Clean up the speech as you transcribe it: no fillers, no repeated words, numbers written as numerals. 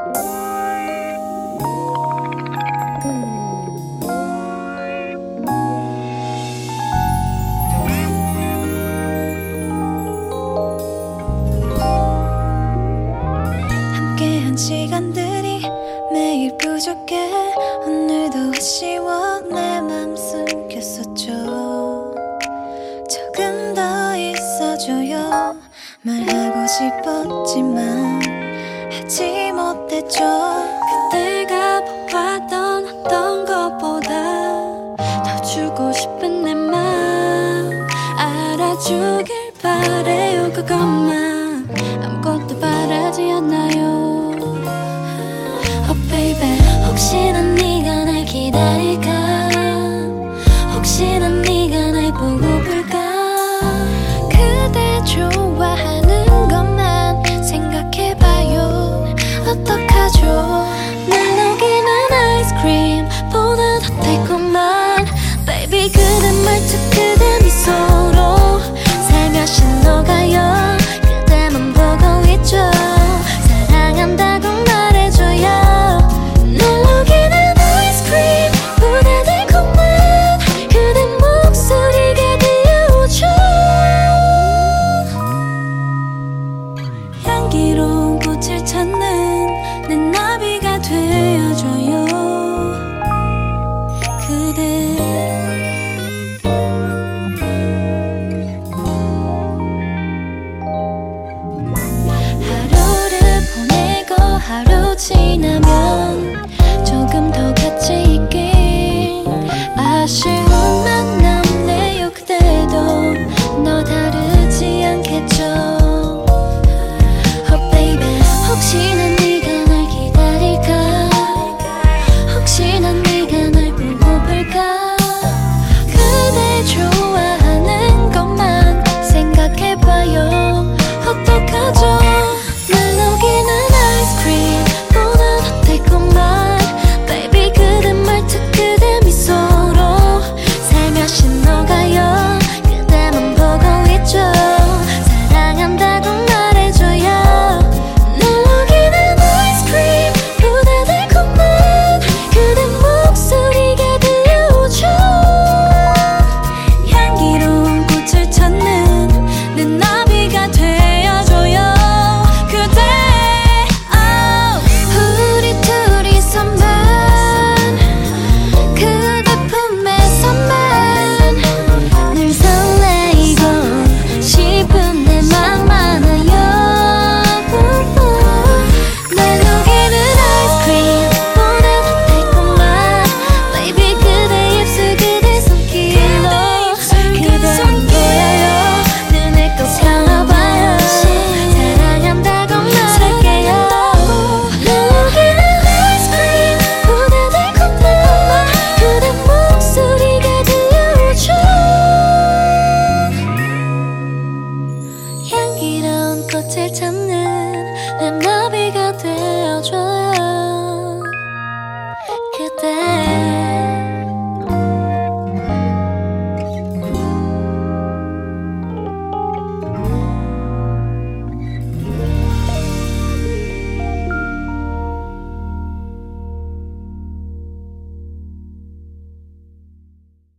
함께한 시간들이 매일 부족해. 오늘도 아쉬워 내 맘 숨겼었죠. 조금 더 있어줘요. 말하고 싶었지만 하지 못했죠. 그때가 보았던 어떤 것보다 더 주고 싶은 내 맘 알아주길 바래요. 그것만 아무것도 바라지 않나요. Oh baby, 혹시나 네가 날 기다릴까. 혹시나 네가 날 보고플까. 그대 좋아하는 것만 생각해봐요. 어떡하죠. 날 녹이는 아이스크림보다 더 달콤한 Baby 그대 말투 그대 미소로 살며시 녹아요. 그대만 보고 있죠. 사랑한다고 말해줘요. 날 녹이는 아이스크림보다 달콤한 그대 목소리가 들려오죠. 향기로운 꽃을 찾는 내 나비가 되어줘요. 그대 하루를 보내고 하루 지나면 조금 더 같이 있길 아쉬운 만 남네요. 그대도 너 다르지 않겠죠. Oh baby, 혹시나 네가 날 기다릴까. 혹시나 네가 날 보고플까. 그대 좋아하는 것만 생각해봐요. 어떡하죠. 날 녹이는 아이스크림보다 더 달콤한 Baby 그대 말투 그대 미소로 살며시 녹아요. 그대만 보고 있죠. 사랑한다고 말해줘요. 날 녹이는 아이스크림보다 달콤한 그대 목소리가 들려오죠. 향기로운 꽃을 찾는 내 나비가 되어줘요. 그대 우리 둘이서만 그대 품에서만 늘 설레이고 싶은 내 맘 많아요. 날 녹이는 아이스크림보다 더 달콤한 Baby 그대 입술 그대 손길로 그대만 보여요. 눈을 꼭 감아봐요. 사랑한다고 말할게요. 날 녹이는 아이스크림보다 달콤한 그대 목소리가 들려오죠. 향기로운 꽃을 찾는 내 나비가 되어줘.